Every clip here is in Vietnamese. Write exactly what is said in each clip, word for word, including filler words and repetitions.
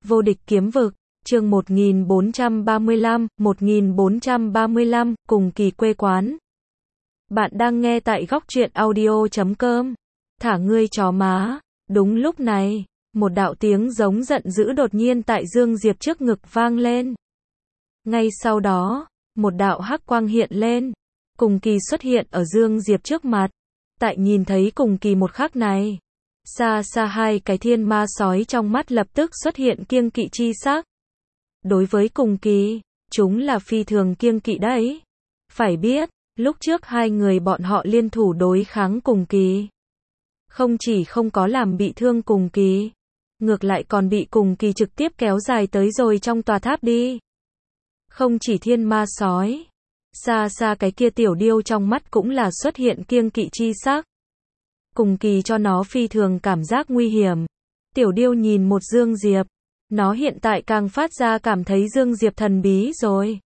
Vô địch kiếm vực, chương một nghìn bốn trăm ba mươi lăm, một nghìn bốn trăm ba mươi lăm, cùng kỳ quê quán. Bạn đang nghe tại góc truyện audio chấm com. Thả ngươi chó má. Đúng lúc này, một đạo tiếng giống giận dữ đột nhiên tại Dương Diệp trước ngực vang lên. Ngay sau đó, một đạo hắc quang hiện lên. Cùng kỳ xuất hiện ở Dương Diệp trước mặt. Tại nhìn thấy cùng kỳ một khắc này, xa xa hai cái thiên ma sói trong mắt lập tức xuất hiện kiêng kỵ chi sắc. Đối với cùng kỳ, chúng là phi thường kiêng kỵ đấy. Phải biết, lúc trước hai người bọn họ liên thủ đối kháng cùng kỳ. Không chỉ không có làm bị thương cùng kỳ, ngược lại còn bị cùng kỳ trực tiếp kéo dài tới rồi trong tòa tháp đi. Không chỉ thiên ma sói, xa xa cái kia tiểu điêu trong mắt cũng là xuất hiện kiêng kỵ chi sắc. Cùng kỳ cho nó phi thường cảm giác nguy hiểm. Tiểu điêu nhìn một Dương Diệp, nó hiện tại càng phát ra cảm thấy Dương Diệp thần bí rồi.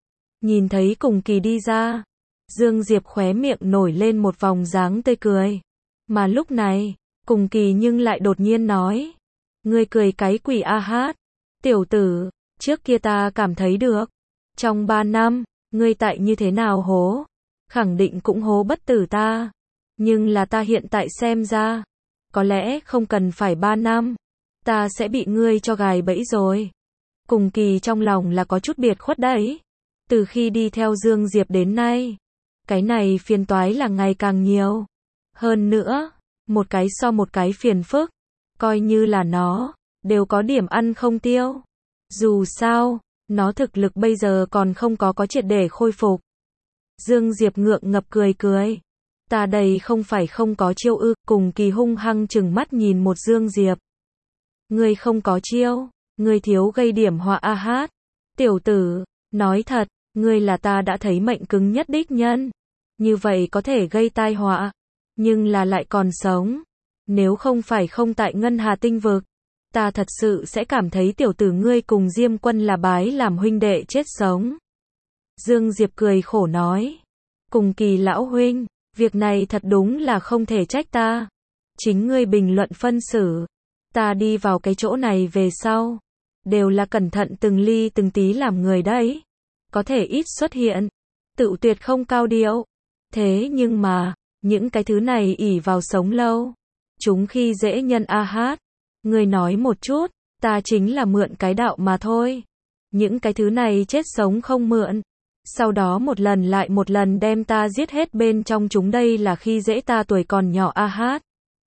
Nhìn thấy cùng kỳ đi ra, Dương Diệp khóe miệng nổi lên một vòng dáng tươi cười. Mà lúc này, cùng kỳ nhưng lại đột nhiên nói: ngươi cười cái quỷ a hát. Tiểu tử, trước kia ta cảm thấy được, trong ba năm, ngươi tại như thế nào hố, khẳng định cũng hố bất tử ta. Nhưng là ta hiện tại xem ra, có lẽ không cần phải ba năm, ta sẽ bị ngươi cho gài bẫy rồi. Cùng kỳ trong lòng là có chút biệt khuất đấy. Từ khi đi theo Dương Diệp đến nay, cái này phiền toái là ngày càng nhiều. Hơn nữa, một cái so một cái phiền phức, coi như là nó, đều có điểm ăn không tiêu. Dù sao, nó thực lực bây giờ còn không có có triệt để khôi phục. Dương Diệp ngượng ngập cười cười. Ta đây không phải không có chiêu ư. Cùng kỳ hung hăng chừng mắt nhìn một Dương Diệp. Ngươi không có chiêu, ngươi thiếu gây điểm họa a hát. Tiểu tử, nói thật, ngươi là ta đã thấy mệnh cứng nhất đích nhân. Như vậy có thể gây tai họa, nhưng là lại còn sống. Nếu không phải không tại Ngân Hà Tinh Vực, ta thật sự sẽ cảm thấy tiểu tử ngươi cùng Diêm Quân là bái làm huynh đệ chết sống. Dương Diệp cười khổ nói. Cùng kỳ lão huynh, việc này thật đúng là không thể trách ta. Chính ngươi bình luận phân xử. Ta đi vào cái chỗ này về sau, đều là cẩn thận từng ly từng tí làm người đấy. Có thể ít xuất hiện, tự tuyệt không cao điệu. Thế nhưng mà, những cái thứ này ỷ vào sống lâu, chúng khi dễ nhân a hát. Ngươi nói một chút, ta chính là mượn cái đạo mà thôi. Những cái thứ này chết sống không mượn. Sau đó một lần lại một lần đem ta giết hết bên trong chúng, đây là khi dễ ta tuổi còn nhỏ a hát.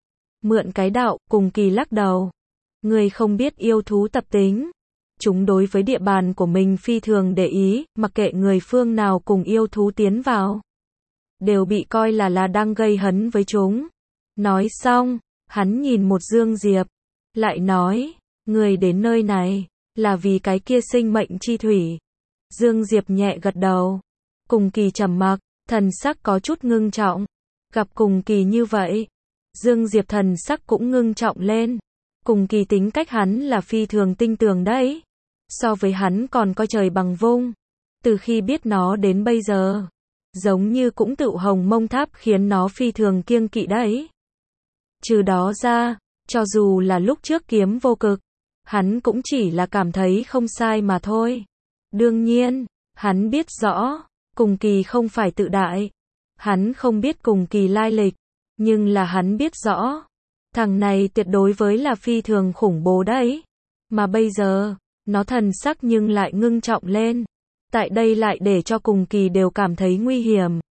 Mượn cái đạo, cùng kỳ lắc đầu. Ngươi không biết yêu thú tập tính. Chúng đối với địa bàn của mình phi thường để ý, mặc kệ người phương nào cùng yêu thú tiến vào, đều bị coi là là đang gây hấn với chúng. Nói xong, hắn nhìn một Dương Diệp, lại nói, người đến nơi này, là vì cái kia sinh mệnh chi thủy. Dương Diệp nhẹ gật đầu. Cùng kỳ trầm mặc, thần sắc có chút ngưng trọng. Gặp cùng kỳ như vậy, Dương Diệp thần sắc cũng ngưng trọng lên. Cùng kỳ tính cách hắn là phi thường tinh tường đấy. So với hắn còn coi trời bằng vung. Từ khi biết nó đến bây giờ, giống như cũng tự hồng mông tháp khiến nó phi thường kiêng kỵ đấy. Trừ đó ra, cho dù là lúc trước kiếm vô cực, hắn cũng chỉ là cảm thấy không sai mà thôi. Đương nhiên, hắn biết rõ, cùng kỳ không phải tự đại. Hắn không biết cùng kỳ lai lịch, nhưng là hắn biết rõ, thằng này tuyệt đối với là phi thường khủng bố đấy. Mà bây giờ, nó thần sắc nhưng lại ngưng trọng lên. Tại đây lại để cho cùng kỳ đều cảm thấy nguy hiểm.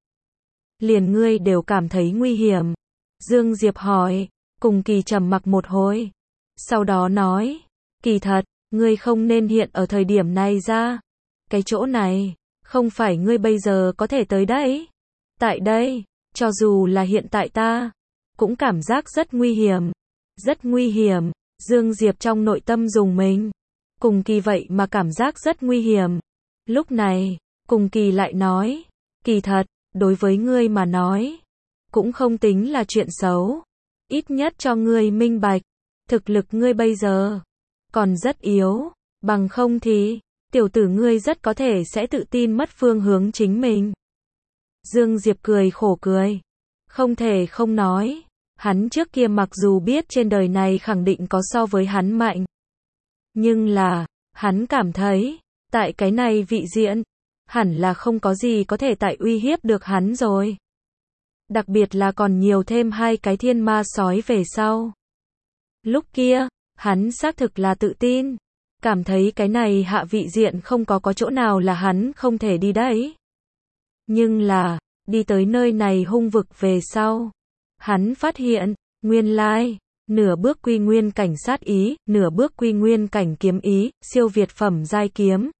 Liền ngươi đều cảm thấy nguy hiểm. Dương Diệp hỏi. Cùng kỳ trầm mặc một hồi. Sau đó nói. Kỳ thật, ngươi không nên hiện ở thời điểm này ra. Cái chỗ này, không phải ngươi bây giờ có thể tới đấy. Tại đây, cho dù là hiện tại ta, cũng cảm giác rất nguy hiểm. Rất nguy hiểm. Dương Diệp trong nội tâm rùng mình. Cùng kỳ vậy mà cảm giác rất nguy hiểm. Lúc này, cùng kỳ lại nói. Kỳ thật, đối với ngươi mà nói, cũng không tính là chuyện xấu. Ít nhất cho ngươi minh bạch, thực lực ngươi bây giờ còn rất yếu, bằng không thì tiểu tử ngươi rất có thể sẽ tự tin mất phương hướng chính mình. Dương Diệp cười khổ cười, không thể không nói, hắn trước kia mặc dù biết trên đời này khẳng định có so với hắn mạnh, Nhưng là, hắn cảm thấy, tại cái này vị diện, hẳn là không có gì có thể tại uy hiếp được hắn rồi. Đặc biệt là còn nhiều thêm hai cái thiên ma sói về sau. Lúc kia, hắn xác thực là tự tin, cảm thấy cái này hạ vị diện không có có chỗ nào là hắn không thể đi đấy. Nhưng là, đi tới nơi này hung vực về sau, hắn phát hiện, nguyên lai, nửa bước quy nguyên cảnh sát ý, nửa bước quy nguyên cảnh kiếm ý, siêu việt phẩm giai kiếm.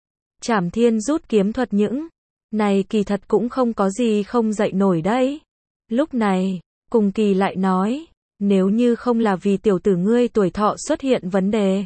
Trảm thiên rút kiếm thuật những này kỳ thật cũng không có gì không dậy nổi đấy. Lúc này, Cùng Kỳ lại nói, nếu như không là vì tiểu tử ngươi tuổi thọ xuất hiện vấn đề,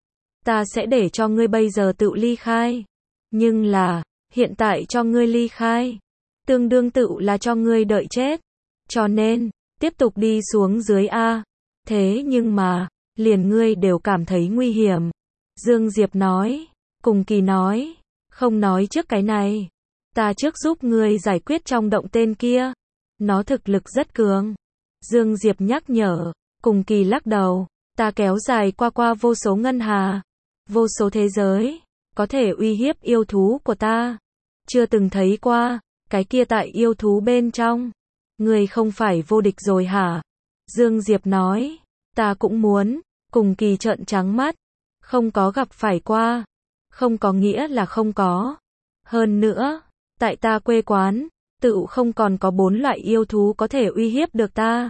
ta sẽ để cho ngươi bây giờ tự ly khai. Nhưng là, hiện tại cho ngươi ly khai, tương đương tự là cho ngươi đợi chết. Cho nên, tiếp tục đi xuống dưới A. Thế nhưng mà, liền ngươi đều cảm thấy nguy hiểm. Dương Diệp nói, Cùng Kỳ nói, không nói trước cái này. Ta trước giúp ngươi giải quyết trong động tên kia. Nó thực lực rất cường. Dương Diệp nhắc nhở, Cùng Kỳ lắc đầu, ta kéo dài qua qua vô số ngân hà, vô số thế giới, có thể uy hiếp yêu thú của ta. Chưa từng thấy qua, cái kia tại yêu thú bên trong. Ngươi không phải vô địch rồi hả? Dương Diệp nói, ta cũng muốn. Cùng Kỳ trợn trắng mắt, không có gặp phải qua, không có nghĩa là không có. Hơn nữa, tại ta quê quán, tự không còn có bốn loại yêu thú có thể uy hiếp được ta.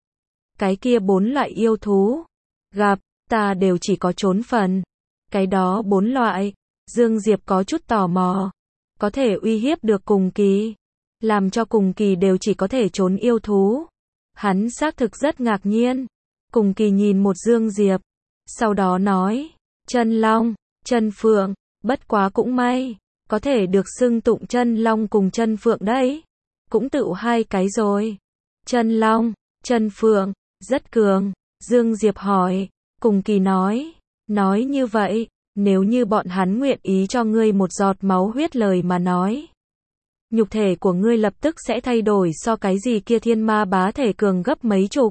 Cái kia bốn loại yêu thú, gặp, ta đều chỉ có trốn phần. Cái đó bốn loại, Dương Diệp có chút tò mò, có thể uy hiếp được Cùng Kỳ, làm cho Cùng Kỳ đều chỉ có thể trốn yêu thú. Hắn xác thực rất ngạc nhiên. Cùng Kỳ nhìn một Dương Diệp, sau đó nói, chân long, chân phượng, bất quá cũng may, có thể được xưng tụng chân long cùng chân phượng đấy. Cũng tự hai cái rồi. Chân long, chân phượng, rất cường. Dương Diệp hỏi, Cùng Kỳ nói, nói như vậy, nếu như bọn hắn nguyện ý cho ngươi một giọt máu huyết lời mà nói, nhục thể của ngươi lập tức sẽ thay đổi so cái gì kia thiên ma bá thể cường gấp mấy chục.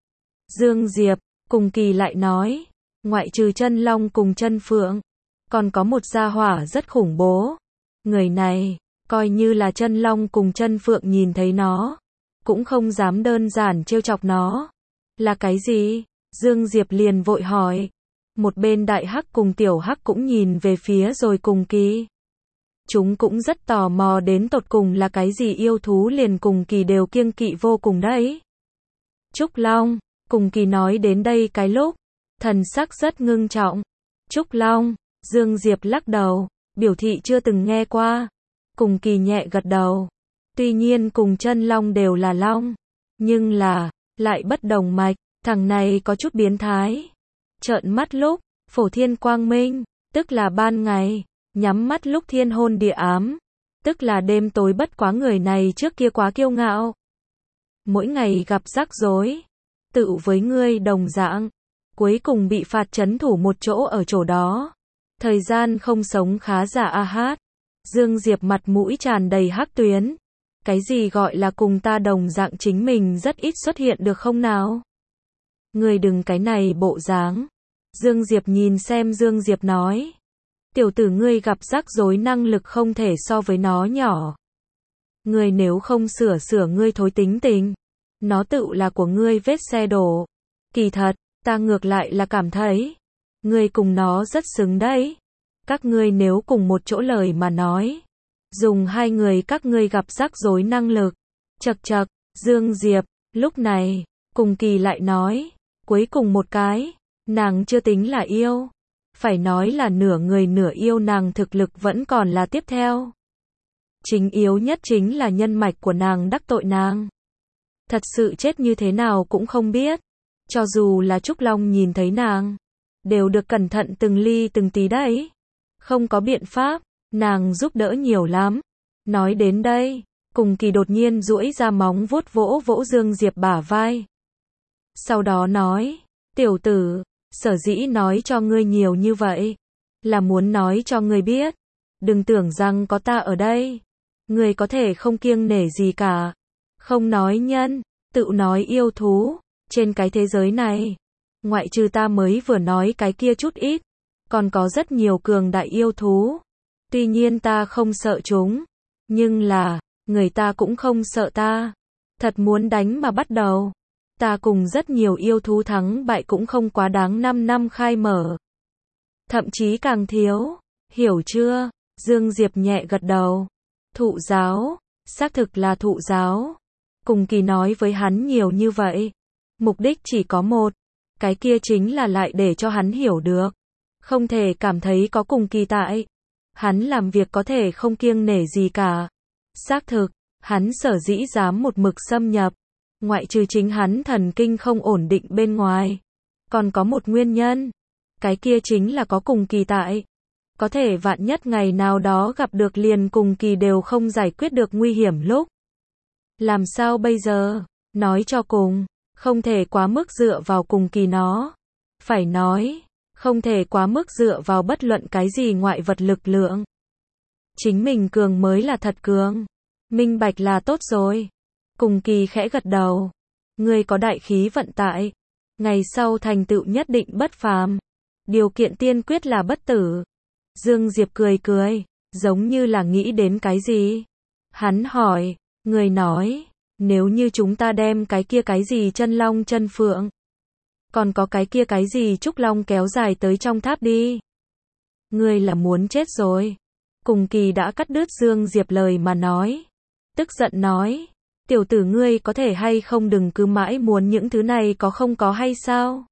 Dương Diệp, Cùng Kỳ lại nói, ngoại trừ chân long cùng chân phượng, còn có một gia hỏa rất khủng bố. Người này, coi như là chân long cùng chân phượng nhìn thấy nó, cũng không dám đơn giản trêu chọc nó. Là cái gì? Dương Diệp liền vội hỏi. Một bên đại hắc cùng tiểu hắc cũng nhìn về phía rồi Cùng Kỳ. Chúng cũng rất tò mò đến tột cùng là cái gì yêu thú liền Cùng Kỳ đều kiêng kỵ vô cùng đấy. Trúc Long, Cùng Kỳ nói đến đây cái lúc, thần sắc rất ngưng trọng. Trúc Long, Dương Diệp lắc đầu, biểu thị chưa từng nghe qua. Cùng Kỳ nhẹ gật đầu. Tuy nhiên cùng chân long đều là long, nhưng là, lại bất đồng mạch, thằng này có chút biến thái. Trợn mắt lúc, phổ thiên quang minh, tức là ban ngày, nhắm mắt lúc thiên hôn địa ám, tức là đêm tối bất quá. Người này trước kia quá kiêu ngạo, mỗi ngày gặp rắc rối, tự với ngươi đồng dạng, cuối cùng bị phạt trấn thủ một chỗ ở chỗ đó. Thời gian không sống khá giả a hát. Dương Diệp mặt mũi tràn đầy hắc tuyến. Cái gì gọi là cùng ta đồng dạng chính mình rất ít xuất hiện được không nào? Ngươi đừng cái này bộ dáng. Dương Diệp nhìn xem Dương Diệp nói. Tiểu tử ngươi gặp rắc rối năng lực không thể so với nó nhỏ. Ngươi nếu không sửa sửa ngươi thối tính tình, nó tự là của ngươi vết xe đổ. Kỳ thật, ta ngược lại là cảm thấy, ngươi cùng nó rất xứng đấy. Các ngươi nếu cùng một chỗ lời mà nói, dùng hai người các ngươi gặp rắc rối năng lực. Chậc chậc, Dương Diệp, lúc này, Cùng Kỳ lại nói, cuối cùng một cái, nàng chưa tính là yêu. Phải nói là nửa người nửa yêu, nàng thực lực vẫn còn là tiếp theo. Chính yếu nhất chính là nhân mạch của nàng đắc tội nàng. Thật sự chết như thế nào cũng không biết. Cho dù là Trúc Long nhìn thấy nàng, đều được cẩn thận từng ly từng tí đấy. Không có biện pháp, nàng giúp đỡ nhiều lắm. Nói đến đây, Cùng Kỳ đột nhiên duỗi ra móng vuốt vỗ vỗ Dương Diệp bả vai. Sau đó nói, tiểu tử, sở dĩ nói cho ngươi nhiều như vậy, là muốn nói cho ngươi biết, đừng tưởng rằng có ta ở đây, ngươi có thể không kiêng nể gì cả. Không nói nhân, tự nói yêu thú, trên cái thế giới này, ngoại trừ ta mới vừa nói cái kia chút ít, còn có rất nhiều cường đại yêu thú. Tuy nhiên ta không sợ chúng, nhưng là, người ta cũng không sợ ta. Thật muốn đánh mà bắt đầu. Ta cùng rất nhiều yêu thú thắng bại cũng không quá đáng năm năm khai mở. Thậm chí càng thiếu. Hiểu chưa? Dương Diệp nhẹ gật đầu. Thụ giáo. Xác thực là thụ giáo. Cùng Kỳ nói với hắn nhiều như vậy. Mục đích chỉ có một. Cái kia chính là lại để cho hắn hiểu được. Không thể cảm thấy có Cùng Kỳ tại. Hắn làm việc có thể không kiêng nể gì cả. Xác thực, hắn sở dĩ dám một mực xâm nhập. Ngoại trừ chính hắn thần kinh không ổn định bên ngoài. Còn có một nguyên nhân. Cái kia chính là có Cùng Kỳ tại. Có thể vạn nhất ngày nào đó gặp được liền Cùng Kỳ đều không giải quyết được nguy hiểm lúc. Làm sao bây giờ? Nói cho cùng, không thể quá mức dựa vào Cùng Kỳ nó. Phải nói, không thể quá mức dựa vào bất luận cái gì ngoại vật lực lượng. Chính mình cường mới là thật cường. Minh bạch là tốt rồi. Cùng Kỳ khẽ gật đầu. Ngươi có đại khí vận tại. Ngày sau thành tựu nhất định bất phàm. Điều kiện tiên quyết là bất tử. Dương Diệp cười cười, giống như là nghĩ đến cái gì. Hắn hỏi, người nói, nếu như chúng ta đem cái kia cái gì chân long chân phượng, còn có cái kia cái gì trúc long kéo dài tới trong tháp đi. Ngươi là muốn chết rồi. Cùng Kỳ đã cắt đứt Dương Diệp lời mà nói. Tức giận nói, tiểu tử ngươi có thể hay không đừng cứ mãi muốn những thứ này có không có hay sao?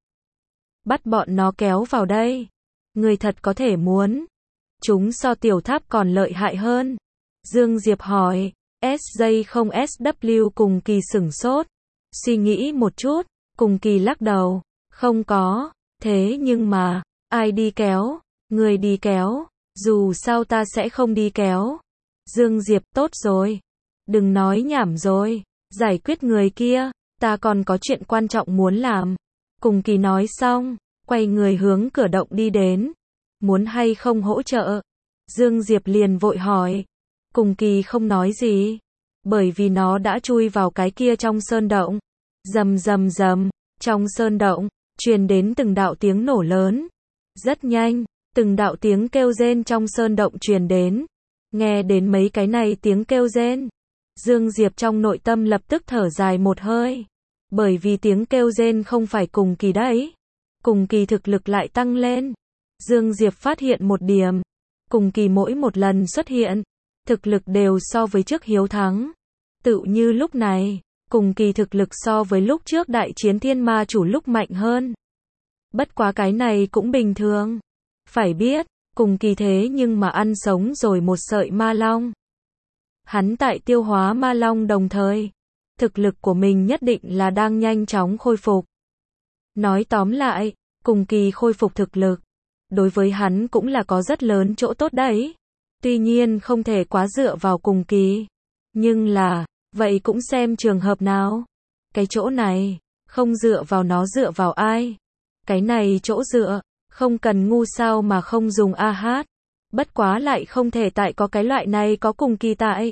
Bắt bọn nó kéo vào đây. Ngươi thật có thể muốn. Chúng so tiểu tháp còn lợi hại hơn. Dương Diệp hỏi, ét gi không ét vê Cùng Kỳ sửng sốt. Suy nghĩ một chút, Cùng Kỳ lắc đầu. Không có, thế nhưng mà, ai đi kéo? Ngươi đi kéo, dù sao ta sẽ không đi kéo. Dương Diệp, tốt rồi. Đừng nói nhảm rồi, giải quyết người kia, ta còn có chuyện quan trọng muốn làm. Cùng Kỳ nói xong, quay người hướng cửa động đi đến. Muốn hay không hỗ trợ? Dương Diệp liền vội hỏi. Cùng Kỳ không nói gì, bởi vì nó đã chui vào cái kia trong sơn động. Rầm rầm rầm, trong sơn động, truyền đến từng đạo tiếng nổ lớn. Rất nhanh, từng đạo tiếng kêu rên trong sơn động truyền đến. Nghe đến mấy cái này tiếng kêu rên, Dương Diệp trong nội tâm lập tức thở dài một hơi. Bởi vì tiếng kêu rên không phải Cùng Kỳ đấy. Cùng Kỳ thực lực lại tăng lên. Dương Diệp phát hiện một điểm. Cùng Kỳ mỗi một lần xuất hiện, thực lực đều so với trước hiếu thắng. Tự như lúc này, Cùng Kỳ thực lực so với lúc trước đại chiến thiên ma chủ lúc mạnh hơn. Bất quá cái này cũng bình thường. Phải biết, Cùng Kỳ thế nhưng mà ăn sống rồi một sợi ma long. Hắn tại tiêu hóa ma long đồng thời, thực lực của mình nhất định là đang nhanh chóng khôi phục. Nói tóm lại, Cùng Kỳ khôi phục thực lực, đối với hắn cũng là có rất lớn chỗ tốt đấy. Tuy nhiên không thể quá dựa vào Cùng Kỳ. Nhưng là, vậy cũng xem trường hợp nào. Cái chỗ này, không dựa vào nó dựa vào ai. Cái này chỗ dựa, không cần ngu sao mà không dùng a hát. Bất quá lại không thể tại có cái loại này có Cùng Kỳ tại.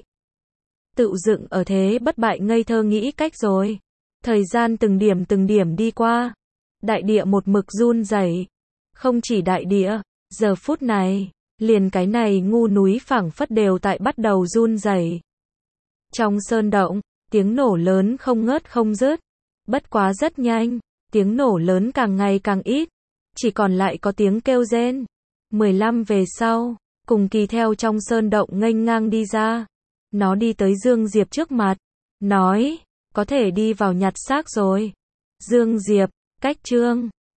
Tự dựng ở thế bất bại ngây thơ nghĩ cách rồi. Thời gian từng điểm từng điểm đi qua. Đại địa một mực run rẩy. Không chỉ đại địa, giờ phút này, liền cái này ngu núi phảng phất đều tại bắt đầu run rẩy. Trong sơn động, tiếng nổ lớn không ngớt không dứt. Bất quá rất nhanh, tiếng nổ lớn càng ngày càng ít. Chỉ còn lại có tiếng kêu rên. mười lăm về sau, Cùng Kỳ theo trong sơn động nghênh ngang đi ra. Nó đi tới Dương Diệp trước mặt. Nói, có thể đi vào nhặt xác rồi. Dương Diệp, cách chương.